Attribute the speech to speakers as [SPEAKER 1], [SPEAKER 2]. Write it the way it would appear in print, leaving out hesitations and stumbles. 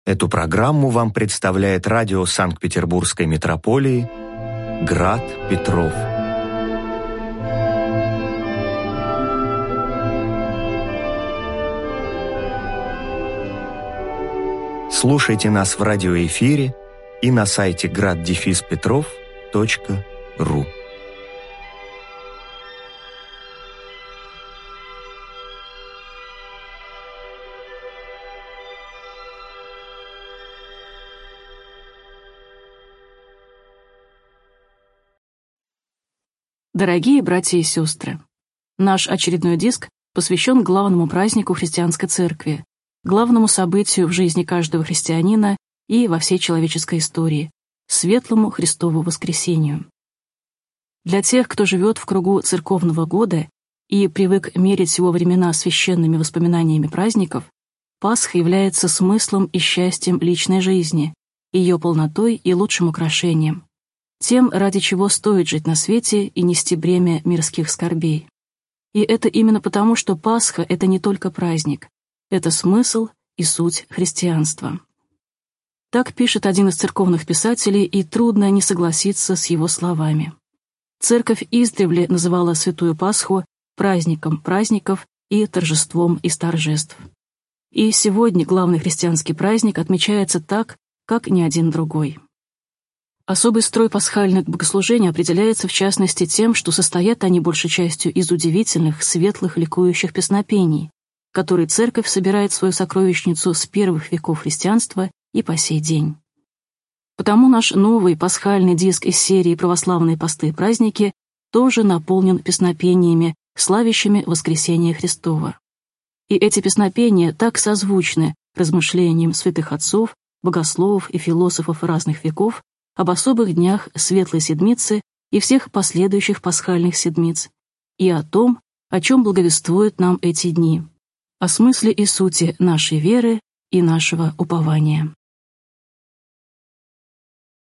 [SPEAKER 1] Эту программу вам представляет радио Санкт-Петербургской митрополии «Град Петров». Слушайте нас в радиоэфире и на сайте grad-petrov.ru.
[SPEAKER 2] Дорогие братья и сестры, наш очередной диск посвящен главному празднику христианской церкви, главному событию в жизни каждого христианина и во всей человеческой истории — Светлому Христову воскресению. Для тех, кто живет в кругу церковного года и привык мерить его времена священными воспоминаниями праздников, Пасха является смыслом и счастьем личной жизни, ее полнотой и лучшим украшением, тем, ради чего стоит жить на свете и нести бремя мирских скорбей. И это именно потому, что Пасха — это не только праздник, это смысл и суть христианства. Так пишет один из церковных писателей, и трудно не согласиться с его словами. Церковь издревле называла Святую Пасху праздником праздников и торжеством из торжеств. И сегодня главный христианский праздник отмечается так, как ни один другой. Особый строй пасхальных богослужений определяется в частности тем, что состоят они большей частью из удивительных, светлых, ликующих песнопений, которые Церковь собирает в свою сокровищницу с первых веков христианства и по сей день. Потому наш новый пасхальный диск из серии «Православные посты и праздники» тоже наполнен песнопениями, славящими воскресение Христова. И эти песнопения так созвучны размышлениям святых отцов, богословов и философов разных веков об особых днях Светлой Седмицы и всех последующих пасхальных седмиц, и о том, о чем благовествуют нам эти дни, о смысле и сути нашей веры и нашего упования.